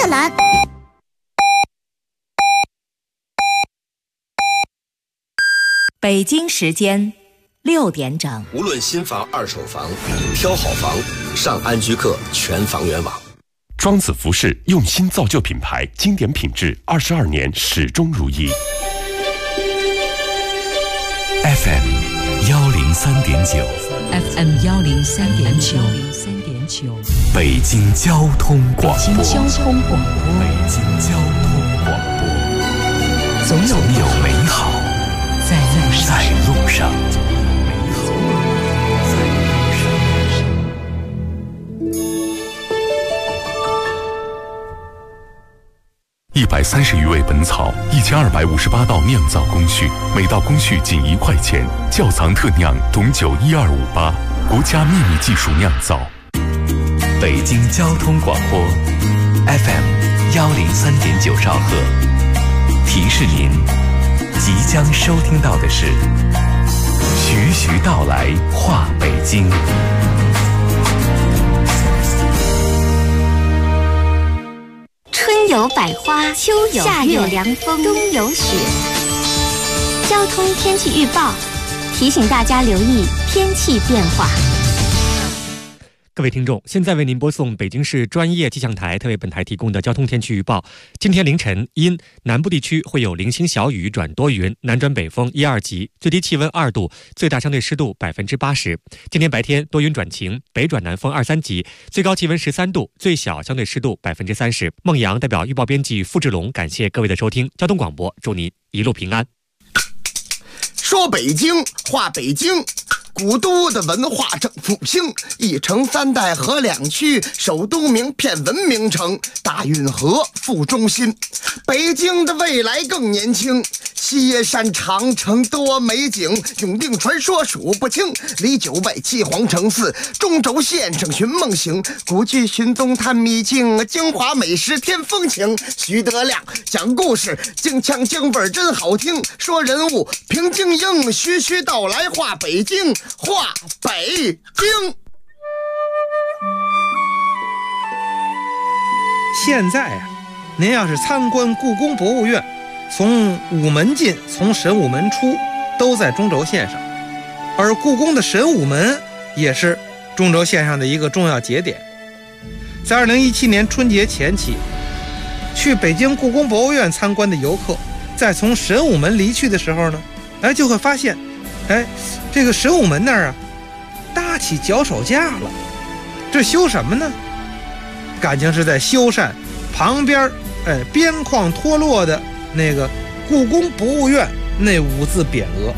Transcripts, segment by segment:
兰。 北京时间6点整。 无论新房、二手房，挑好房，上安居客全房源网。 庄子服饰用心造就品牌，经典品质，22年始终如一。 FM 103.9 FM 103.9 北京交通广播。 北京交通广播。 北京交通广播。总有美好在路上。130余味本草，1258道酿造工序，每道工序仅1块钱。窖藏特酿董酒1258，国家秘密技术酿造。北京交通广播 FM 103.9兆赫，提示您，即将收听到的是徐徐道来话北京。 春有百花，秋有夏有凉风，冬有雪。交通天气预报提醒大家留意天气变化。 各位听众，现在为您播送北京市专业气象台特为本台提供的交通天气预报。今天凌晨因南部地区会有零星小雨转多云，南转北风1、2级，最低气温2度，最大相对湿度80%。今天白天多云转晴，北转南风2、3级，最高气温13度，最小相对湿度30%。孟阳代表预报编辑付志龙，感谢各位的收听。交通广播，祝您一路平安。 说北京话北京，古都的文化正复兴，一城3代合2区，首都名片文明城，大运河副中心。北京的未来更年轻，西耶山长城多美景，永定传说数不清，离9拜7皇城4，中轴线上寻梦行，古剧寻踪探秘境，京华美食添风情。徐德亮讲故事，京腔京味真好听，说人物平京英，徐徐道来话北京，话北京。 现在啊，您要是参观故宫博物院，从午门进，从神武门出，都在中轴线上。而故宫的神武门也是中轴线上的一个重要节点。在2017年春节前期，去北京故宫博物院参观的游客，在从神武门离去的时候呢，就会发现，这个神武门那儿啊，搭起脚手架了。这修什么呢？感情是在修缮旁边边框脱落的那个故宫博物院那5字匾额。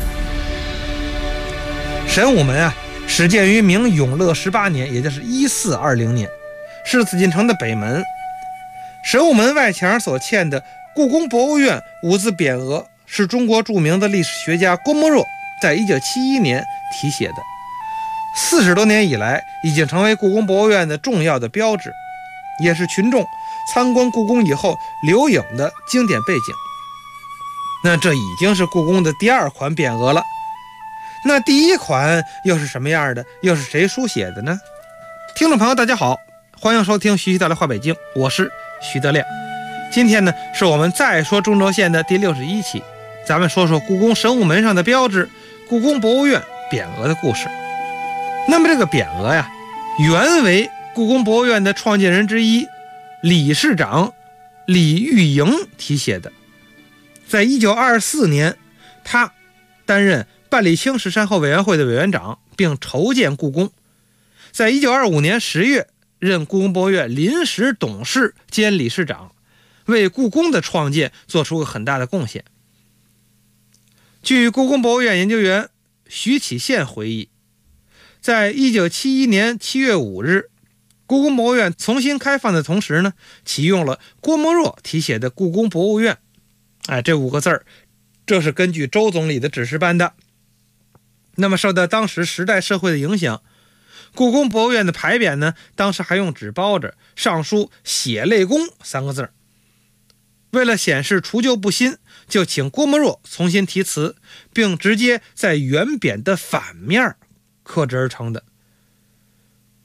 神武门啊，始建于明永乐18年，也就是1420年，是紫禁城的北门。神武门外墙所嵌的故宫博物院5字匾额，是中国著名的历史学家郭沫若在1971年题写的，40多年以来已经成为故宫博物院的重要的标志，也是群众参观故宫以后留影的经典背景。那这已经是故宫的第2款匾额了，那第1款又是什么样的？又是谁书写的呢？听众朋友大家好，欢迎收听徐徐道来话北京，我是徐德亮。今天呢，是我们再说中轴线的第61期，咱们说说故宫神武门上的标志故宫博物院匾额的故事。那么这个匾额呀，原为故宫博物院的创建人之一理事长李玉莹题写的。在1924年，他担任办理清史善后委员会的委员长，并筹建故宫。在1925年10月，任故宫博物院临时董事兼理事长，为故宫的创建做出了很大的贡献。据故宫博物院研究员徐启宪回忆，在1971年7月5日，故宫博物院重新开放的同时呢，启用了郭沫若题写的故宫博物院。这5个字儿，这是根据周总理的指示办的。那么受到当时时代社会的影响，故宫博物院的牌匾呢，当时还用纸包着，上书血泪宫3个字。为了显示除旧布新，就请郭沫若重新题词，并直接在原匾的反面刻制而成的。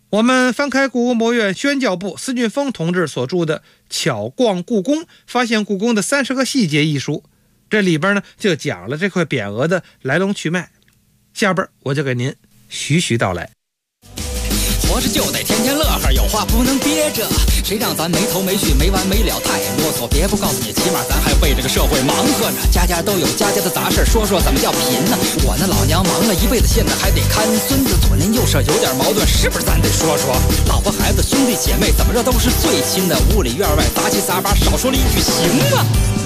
我们翻开故宫博物院宣教部司俊峰同志所著的《巧逛故宫，发现故宫的30个细节》一书，这里边呢就讲了这块匾额的来龙去脉。下边我就给您徐徐道来。 活着就得天天乐呵，有话不能憋着，谁让咱没头没绪没完没了太啰嗦。别不告诉你，起码咱还为这个社会忙活着，家家都有家家的杂事，说说怎么叫贫呢？我那老娘忙了一辈子，现在还得看孙子，左邻右舍有点矛盾，是不是咱得说说？老婆孩子兄弟姐妹怎么着都是最亲的，屋里院外杂七杂八，少说了一句行吗？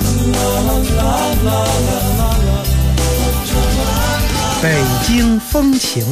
北京风情。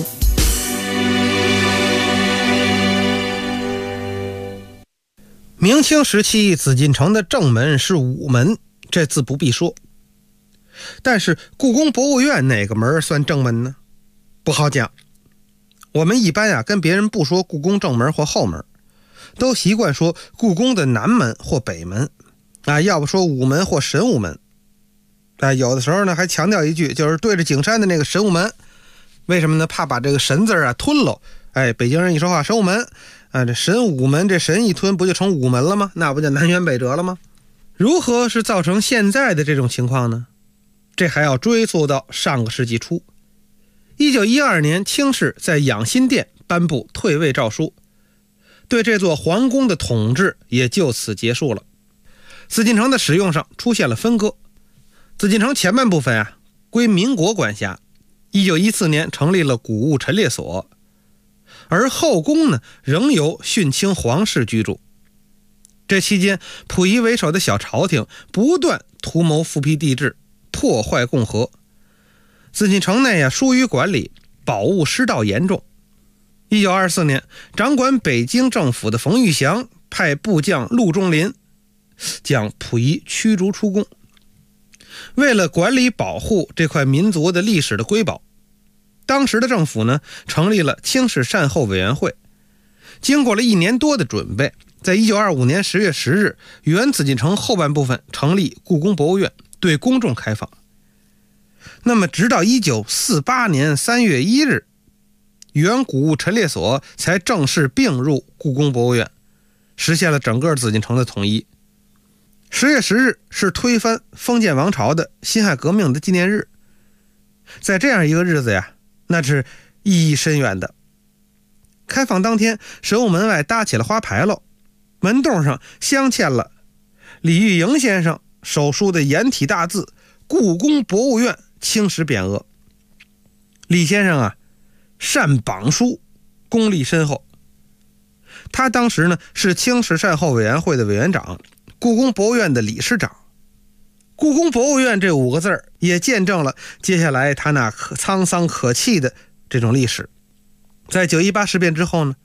明清时期紫禁城的正门是午门，这自不必说。但是故宫博物院哪个门算正门呢？不好讲。我们一般跟别人不说故宫正门或后门，都习惯说故宫的南门或北门要不说午门或神武门有的时候呢还强调一句，就是对着景山的那个神武门。为什么呢？怕把这个神字吞喽。北京人一说话神武门这神武门，这神一吞不就成午门了吗？那不就南辕北辙了吗？如何是造成现在的这种情况呢？这还要追溯到上个世纪初。1912年清室在养心殿颁布退位诏书，对这座皇宫的统治也就此结束了。紫禁城的使用上出现了分割，紫禁城前半部分归民国管辖，1914年成立了古物陈列所，而后宫呢仍由训清皇室居住。这期间溥仪为首的小朝廷不断图谋复辟帝制，破坏共和。紫禁城内疏于管理，宝物失盗严重。1924年掌管北京政府的冯玉祥派部将陆仲林将溥仪驱逐出宫。为了管理保护这块民族的历史的瑰宝，当时的政府呢成立了清室善后委员会。经过了1年多的准备，在1925年10月10日原紫禁城后半部分成立故宫博物院，对公众开放。那么直到1948年3月1日原古物陈列所才正式并入故宫博物院，实现了整个紫禁城的统一。10月10日是推翻封建王朝的辛亥革命的纪念日，在这样一个日子那是意义深远的。开放当天，神武门外搭起了花牌楼，门洞上镶嵌了李玉莹先生手书的颜体大字故宫博物院青石匾额。李先生善榜书，功力深厚。他当时呢是清室善后委员会的委员长，故宫博物院的理事长。故宫博物院这5个字也见证了接下来他那沧桑可泣的这种历史。在918事变之后呢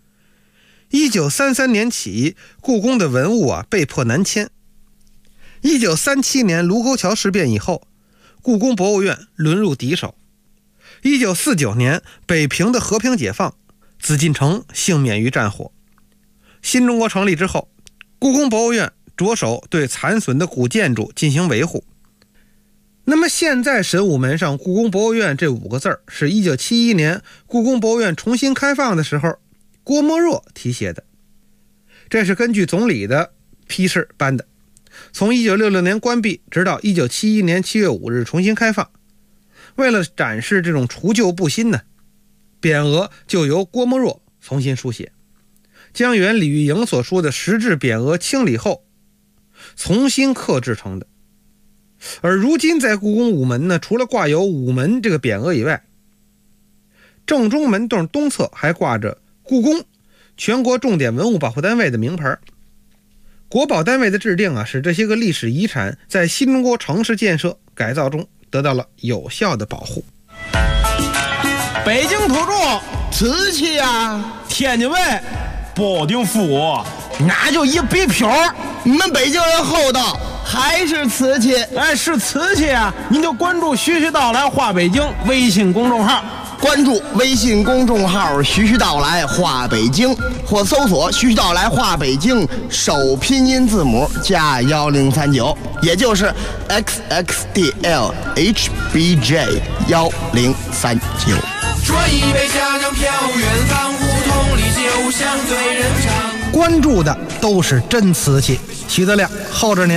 ，1933年起故宫的文物被迫南迁。1937年卢沟桥事变以后，故宫博物院沦入敌手。1949年北平的和平解放，紫禁城幸免于战火。新中国成立之后，故宫博物院着手对残损的古建筑进行维护。那么现在神武门上故宫博物院这5个字是1971年故宫博物院重新开放的时候郭沫若题写的，这是根据总理的批示颁的。从1966年关闭直到1971年7月5日重新开放，为了展示这种除旧布新呢，匾额就由郭沫若重新书写，将原李玉莹所说的石质匾额清理后重新刻制成的。而如今在故宫午门呢，除了挂有午门这个匾额以外，正中门洞东侧还挂着故宫全国重点文物保护单位的名牌。国保单位的制定使这些个历史遗产在新中国城市建设改造中得到了有效的保护。 北京土著瓷器天津卫保定府，那就一比票。 你们北京人厚道，还是瓷器？ 是瓷器您就关注徐徐道来话北京微信公众号， 关注微信公众号徐徐道来话北京，或搜索徐徐道来话北京首拼音字母加1039，也就是 XXDLHBJ1039。 说一杯下江飘远方，胡同里就像对人唱。 关注的都是真瓷器。徐德亮候着您。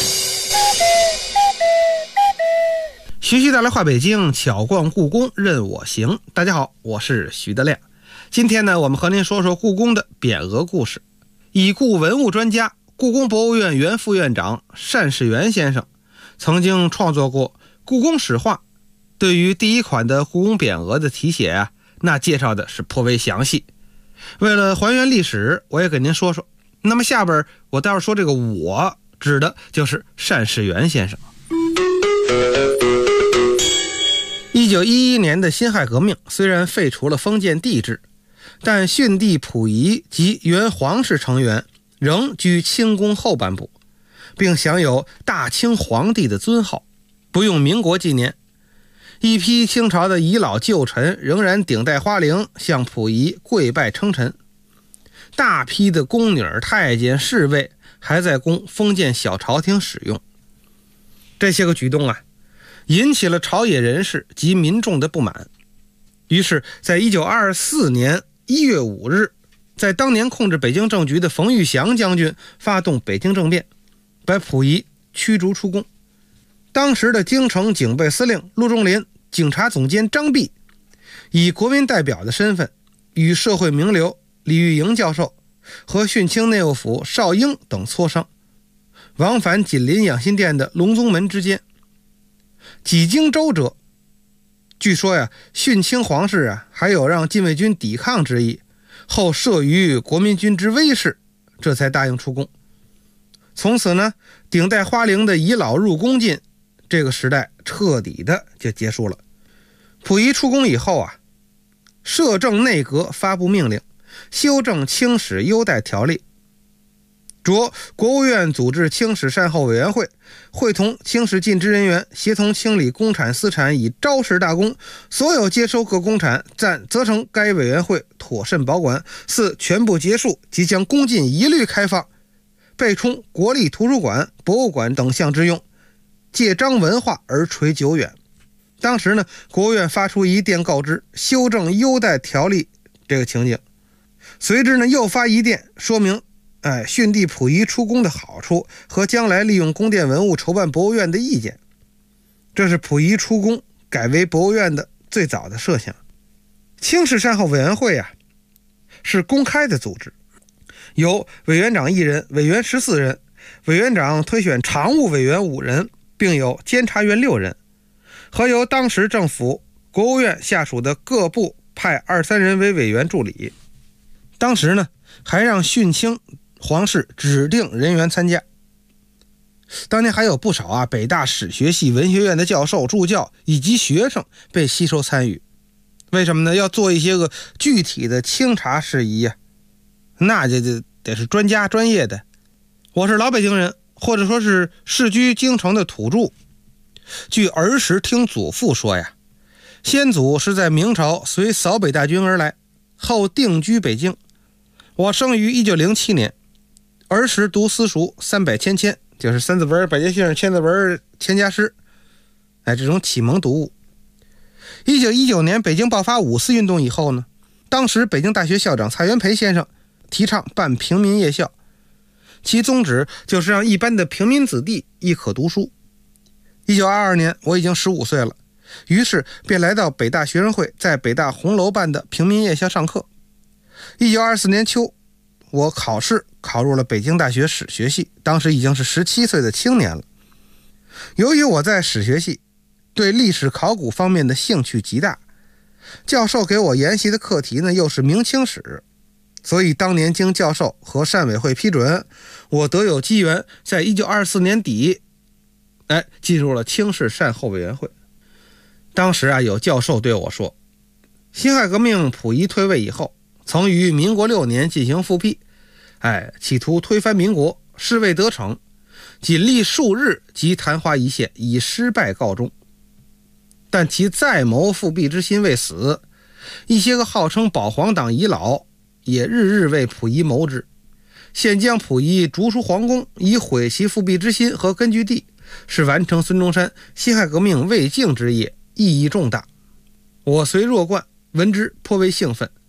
徐徐带来话北京，巧逛故宫任我行。大家好，我是徐德亮。今天呢，我们和您说说故宫的匾额故事。已故文物专家、故宫博物院原副院长单士元先生曾经创作过《故宫史话》，对于第一款的故宫匾额的题写啊，那介绍的是颇为详细。为了还原历史，我也给您说说。那么下边我待会儿说这个我指的就是单士元先生。1911年的辛亥革命虽然废除了封建帝制，但训帝溥仪及原皇室成员仍居清宫后半部，并享有大清皇帝的尊号，不用民国纪年。一批清朝的遗老旧臣仍然顶戴花翎向溥仪跪拜称臣，大批的宫女、太监、侍卫还在供封建小朝廷使用。这些个举动啊，引起了朝野人士及民众的不满。于是在1924年1月5日，在当年控制北京政局的冯玉祥将军发动北京政变，把溥仪驱逐出宫。当时的京城警备司令陆仲林、警察总监张弼以国民代表的身份，与社会名流李玉莹教授和训清内务府邵英等磋商，往返紧邻养心殿的隆宗门之间。几经周折，据说呀，训清皇室啊还有让禁卫军抵抗之意，后慑于国民军之威势，这才答应出宫。从此呢，顶戴花翎的遗老入宫禁这个时代彻底的就结束了。溥仪出宫以后啊，摄政内阁发布命令，修正清史优待条例，着国务院组织清史善后委员会，会同清史尽职人员协同清理公产私产，以昭示大公，所有接收各公产暂责成该委员会妥善保管，似全部结束即将宫禁一律开放，备充国立图书馆、博物馆等项之用，借彰文化而垂久远。当时呢，国务院发出一电告知修正优待条例这个情景，随之呢又发一电说明训帝溥仪出宫的好处和将来利用宫殿文物筹办博物院的意见。这是溥仪出宫改为博物院的最早的设想。清史善后委员会啊，是公开的组织，由委员长1人，委员14人，委员长推选常务委员5人，并有监察员6人，和由当时政府国务院下属的各部派2-3人为委员助理。当时呢，还让训清皇室指定人员参加。当年还有不少北大史学系文学院的教授、助教以及学生被吸收参与。为什么呢？要做一些个具体的清查事宜呀，那就得是专家专业的。我是老北京人，或者说是世居京城的土著。据儿时听祖父说呀，先祖是在明朝随扫北大军而来，后定居北京。我生于1907年，儿时读私塾300签，就是三字文、百家姓、千字文、千家诗，这种启蒙读物。1919年北京爆发5四运动以后呢，当时北京大学校长蔡元培先生提倡办平民夜校，其宗旨就是让一般的平民子弟亦可读书。1922年我已经15岁了，于是便来到北大学生会在北大红楼办的平民夜校上课。1924年秋，我考试考入了北京大学史学系，当时已经是17岁的青年了。由于我在史学系对历史考古方面的兴趣极大，教授给我研习的课题呢又是明清史，所以当年经教授和善委会批准，我得有机缘在1924年底进入了清史善后委员会。当时有教授对我说，辛亥革命溥仪退位以后，曾于民国6年进行复辟，企图推翻民国，事未得逞，仅历数日即昙花一现，以失败告终。但其再谋复辟之心未死，一些个号称保皇党遗老也日日为溥仪谋之，现将溥仪逐出皇宫，以毁其复辟之心和根据地，是完成孙中山辛亥革命未竟之业，意义重大。我虽弱冠，闻之颇为兴奋，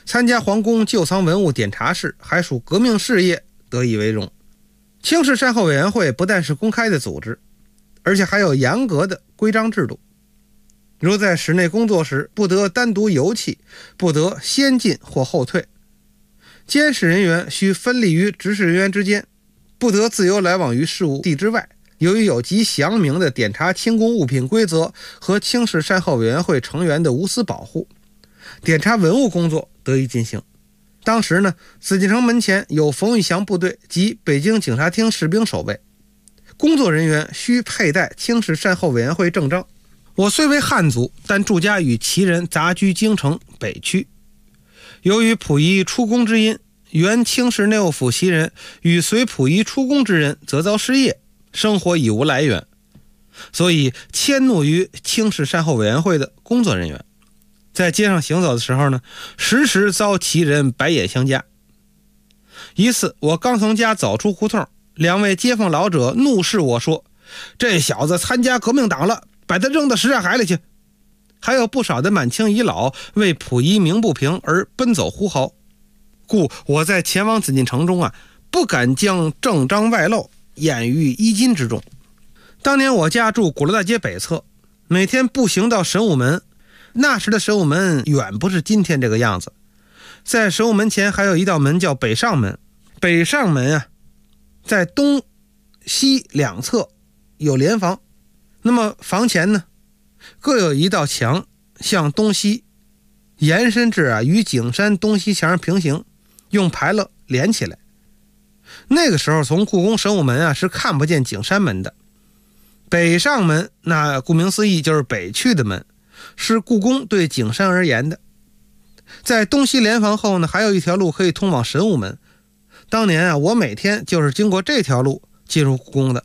参加皇宫旧藏文物典查事，还属革命事业，得以为荣。清室善后委员会不但是公开的组织，而且还有严格的规章制度。如在室内工作时，不得单独游憩，不得先进或后退。监视人员需分立于执事人员之间，不得自由来往于事务地之外。由于有极详明的典查清宫物品规则和清室善后委员会成员的无私保护，典查文物工作得以进行。当时呢，紫禁城门前有冯玉祥部队及北京警察厅士兵守卫，工作人员需佩戴清室善后委员会证章。我虽为汉族，但住家与旗人杂居京城北区。由于溥仪出宫之因，原清室内务府袭人与随溥仪出宫之人则遭失业，生活已无来源，所以迁怒于清室善后委员会的工作人员。在街上行走的时候呢，时时遭旗人白眼相加。一次我刚从家走出胡同，两位街坊老者怒视我说：“这小子参加革命党了，把他扔到什刹海里去。”还有不少的满清遗老为溥仪鸣不平而奔走呼号，故我在前往紫禁城中不敢将证章外露，掩于衣襟之中。当年我家住鼓楼大街北侧，每天步行到神武门，那时的神武门远不是今天这个样子。在神武门前还有一道门叫北上门，北上门在东西两侧有连房，那么房前呢各有一道墙向东西延伸至与景山东西墙平行，用牌楼连起来。那个时候从故宫神武门是看不见景山门的。北上门那顾名思义就是北去的门，是故宫对景山而言的。在东西连房后呢，还有一条路可以通往神武门。当年我每天就是经过这条路进入故宫的。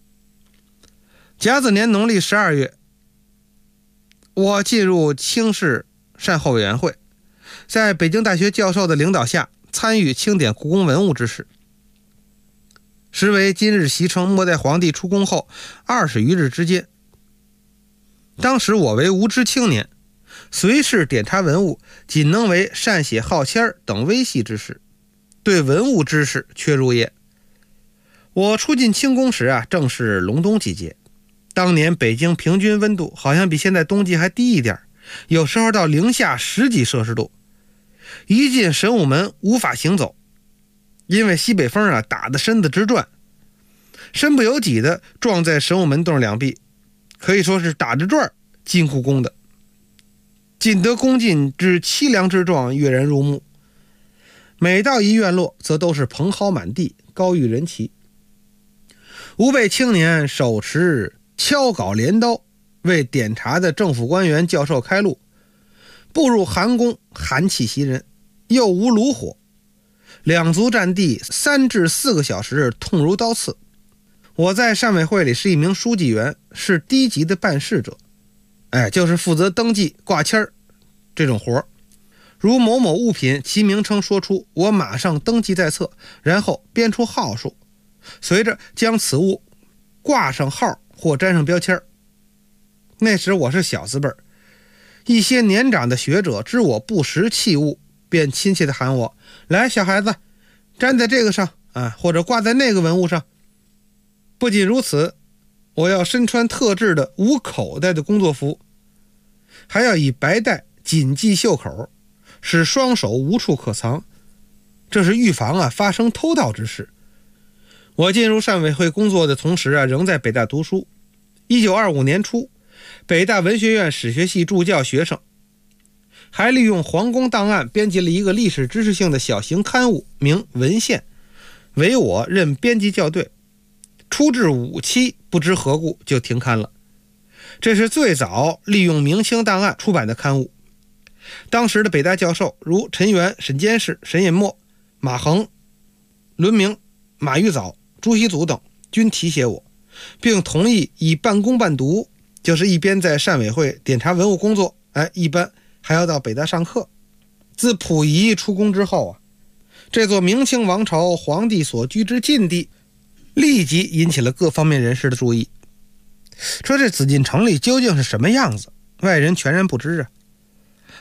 甲子年农历12月，我进入清室善后委员会，在北京大学教授的领导下参与清点故宫文物之事。时为今日习称末代皇帝出宫后20余日之间。当时我为无知青年，随事典查文物仅能为善写号签等微细之事，对文物知识缺入夜。我出进清宫时正是隆冬季节，当年北京平均温度好像比现在冬季还低一点，有时候到零下10几摄氏度。一进神武门无法行走，因为西北风打得身子直转，身不由己的撞在神武门洞两壁，可以说是打着转进故宫的。进得宫进之凄凉之状跃然入目，每到一院落则都是蓬蒿满地，高于人齐。吾辈青年手持敲镐镰刀，为典查的政府官员教授开路。步入寒宫，寒气袭人，又无炉火，两足站地3至4个小时，痛如刀刺。我在善委会里是一名书记员，是低级的办事者，就是负责登记挂签这种活。如某某物品其名称说出，我马上登记在册，然后编出号数，随着将此物挂上号或粘上标签。那时我是小字辈，一些年长的学者知我不识器物，便亲切地喊我：“来，小孩子，粘在这个上或者挂在那个文物上。”不仅如此，我要身穿特制的无口袋的工作服，还要以白带紧系袖口，使双手无处可藏，这是预防发生偷盗之事。我进入善委会工作的同时仍在北大读书。1925年初，北大文学院史学系助教学生，还利用皇宫档案编辑了一个历史知识性的小型刊物，名《文献》，委我任编辑校对。初至5期，不知何故就停刊了。这是最早利用明清档案出版的刊物。当时的北大教授如陈元、沈监士、沈尹默、马衡、伦明、马玉藻、朱熹祖等均提携我，并同意以半工半读，就是一边在善委会典查文物工作，一般还要到北大上课。自溥仪出宫之后这座明清王朝皇帝所居之禁地立即引起了各方面人士的注意。说这紫禁城里究竟是什么样子，外人全然不知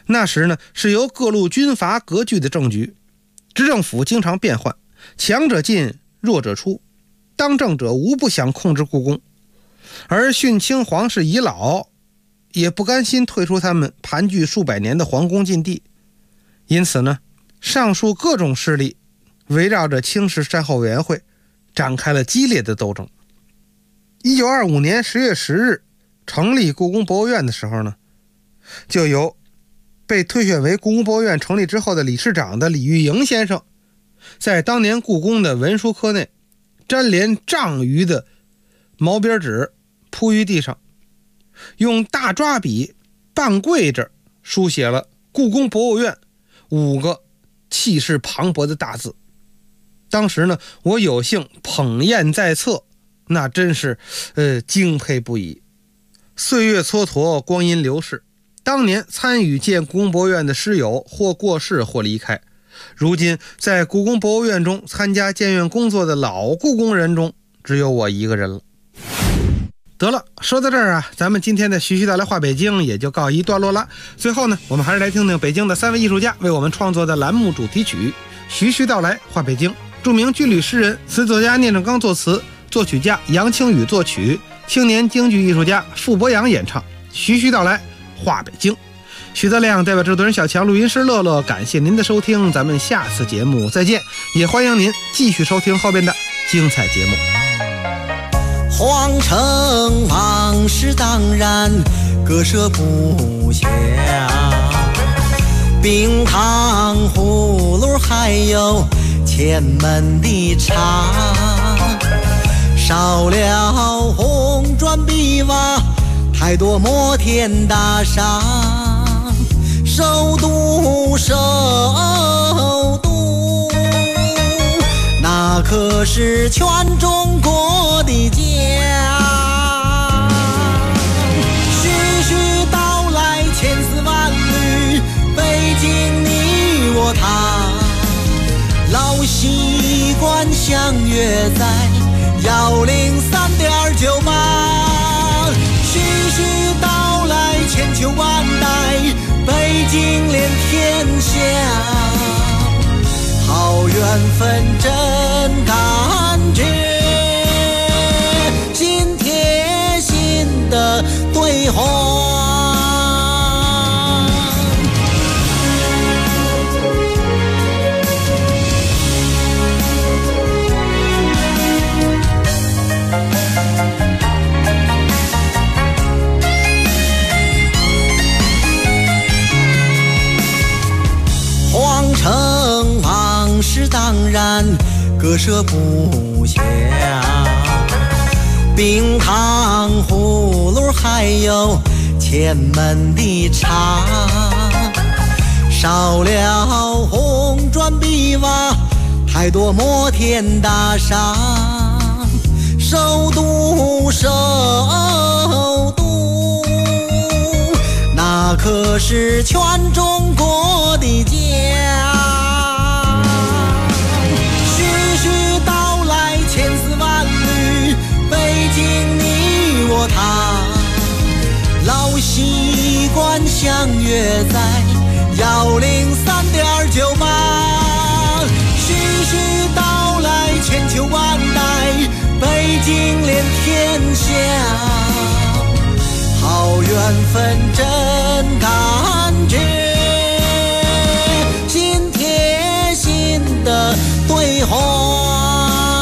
那时呢，是由各路军阀割据的政局，执政府经常变换，强者进，弱者出，当政者无不想控制故宫，而训清皇室遗老也不甘心退出他们盘踞数百年的皇宫禁地。因此呢，上述各种势力围绕着清室善后委员会展开了激烈的斗争。1925年10月10日成立故宫博物院的时候呢，就由被推选为故宫博物院成立之后的理事长的李玉莹先生，在当年故宫的文书科内沾连丈余的毛边纸铺于地上，用大抓笔半跪着书写了故宫博物院5个气势磅礴的大字。当时呢，我有幸捧砚在侧，那真是敬佩不已。岁月蹉跎，光阴流逝，当年参与建故宫博物院的师友或过世或离开，如今在故宫博物院中参加建院工作的老故宫人中，只有我一个人了。得了，说到这儿啊，咱们今天的徐徐道来话北京也就告一段落了。最后呢，我们还是来听听北京的3位艺术家为我们创作的栏目主题曲《徐徐道来话北京》。著名军旅诗人、词作家聂政刚作词，作曲家杨清宇作曲，青年京剧艺术家傅博洋演唱《徐徐道来话北京》。徐德亮代表制作人小强、录音师乐乐，感谢您的收听，咱们下次节目再见，也欢迎您继续收听后边的精彩节目。 皇城往事当然割舍不下，冰糖葫芦还有前门的茶，少了红砖碧瓦，太多摩天大厦，首都那可是全中国的家。徐徐道来千丝万缕，北京你我他，老习惯相约在103.98。徐徐道来千秋万代，北京连天下，好缘分真感觉，心贴心的对话。皇城往事当然割舍不下，冰糖葫芦还有前门的茶，少了红砖碧瓦，太多摩天大厦，首都那可是全中国的家。徐徐道来千丝万缕，北京你我他，老习惯相约在103.98。徐徐道来千秋万代，北京连天下，好缘分真感觉，心贴心的对话。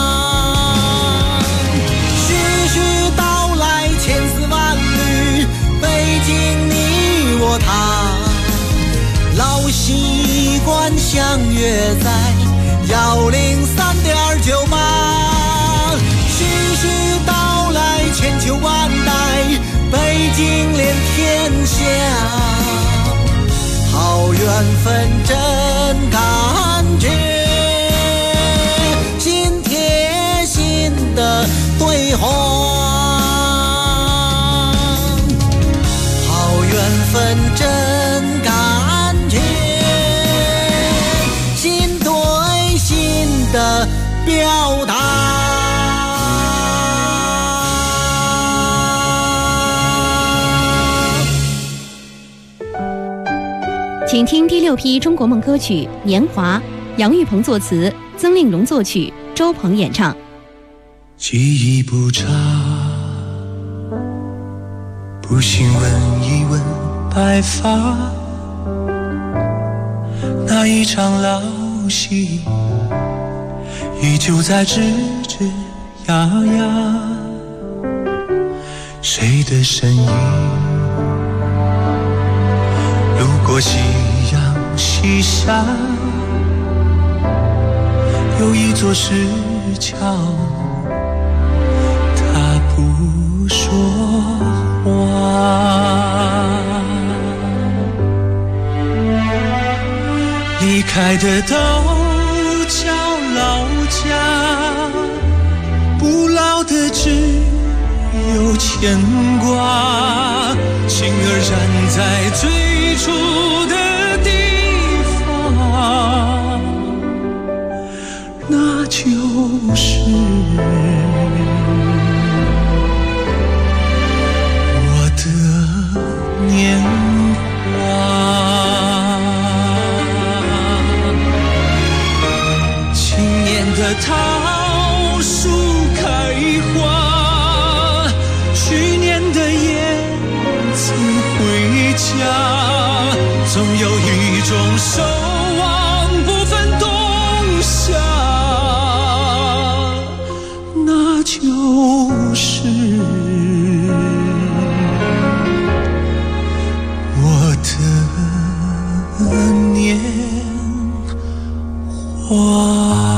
徐徐道来千丝万缕，北京你我他，老习惯相约在103.98。徐徐道来千秋万代，北京连天下，好缘分真感觉，心贴心的对话。好缘分真感觉，心对心的表达。 请听第6批中国梦歌曲《年华》，杨玉鹏作词，曾令荣作曲，周鹏演唱。 记忆不差，不信问一问白发，那一场老戏依旧在吱吱呀呀，谁的身影路过夕阳西下，有一座石桥，他不说话。离开的都叫老家，不老的只有牵挂，情儿燃在最初的地方，那就是我的年华。今年的桃树开花，去年的燕子回家，总有一种守望不分冬夏，那就是我的年华。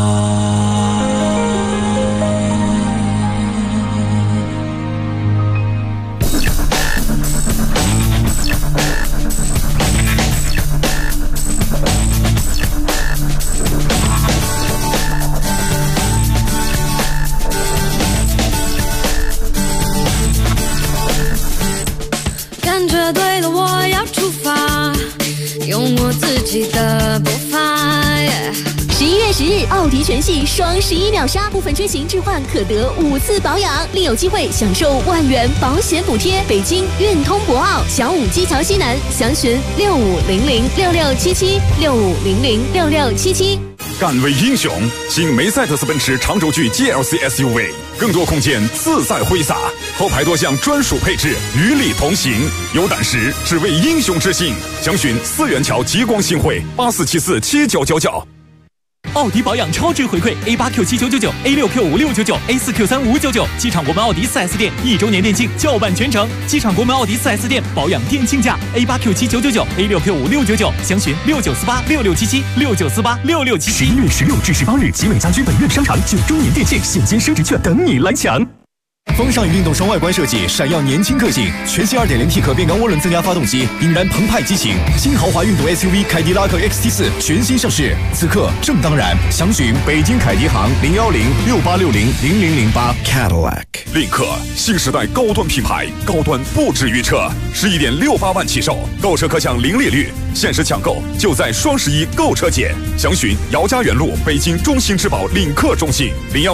感觉对了，我要出发，用我自己的步伐。 11月10日，奥迪全系双11秒杀，部分车型置换可得5次保养，另有机会享受万元保险补贴。北京运通博奥小武基桥西南，详询65006677 65006677。 敢为英雄，新梅赛德斯奔驰长轴距 GLC SUV， 更多空间自在挥洒，后排多项专属配置与你同行。有胆识，只为英雄之心。详询4元桥极光新汇84747999。 奥迪保养超值回馈 A8Q7999 A6Q5699 A4Q3599，机场国门奥迪 4S 店1周年店庆叫办全程，机场国门奥迪 4S 店保养店庆价 A8Q7999 A6Q5699，详询69486677 69486677。 11月16至18日，集美家居本院商场9周年店庆，现金升值券等你来抢。风尚与运动双外观设计，闪耀年轻个性。全新 2.0T 可变缸涡轮增压发动机，引燃澎湃激情。新豪华运动 SUV 凯迪拉克 XT4 全新上市，此刻正当然。详询北京凯迪行01068600008 Cadillac。领克新时代高端品牌，高端不止于车，11.68万起售，购车可享零利率，限时抢购就在双11购车节。详询姚家园路北京中心之宝领克中心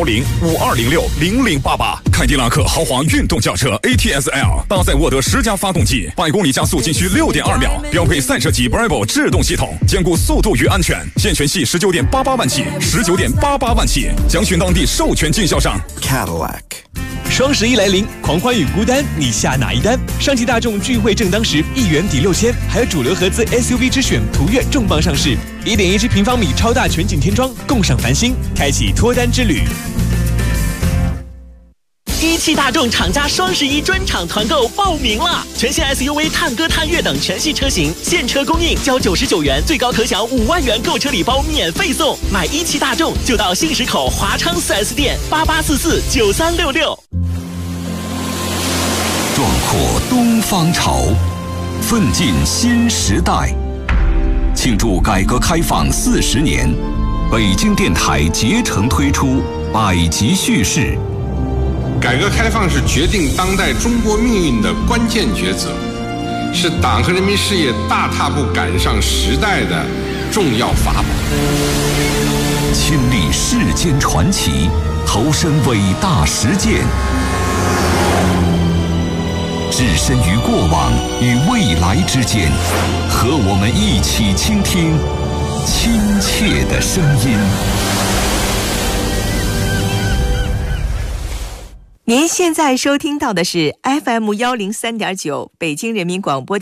01052060088。凯迪拉克豪华运动轿车 ATS-L 搭载沃德10加发动机，100公里加速仅需6.2秒，标配赛车级 Bravo 制动系统，兼顾速度与安全。现权系19.88万起，19.88万起。详询当地授权经销商 Cadillac。 双11来临，狂欢与孤单，你下哪一单？上汽大众聚会正当时，1元抵6000，还有主流合资 SUV 之选途岳重磅上市，1.17平方米超大全景天窗，共赏繁星，开启脱单之旅。 一汽大众厂家双11专场团购报名了，全新 SUV 探歌、探岳等全系车型现车供应，交99元，最高可享5万元购车礼包免费送。买一汽大众就到信实口华昌 4S 店88449366。 壮阔东方潮，奋进新时代。庆祝改革开放40年，北京电台竭诚推出百集叙事。 改革开放是决定当代中国命运的关键抉择，是党和人民事业大踏步赶上时代的重要法宝。 亲历世间传奇，投身伟大实践。 置身于过往与未来之间，和我们一起倾听亲切的声音。 您现在收听到的是 FM103.9 北京人民广播电台。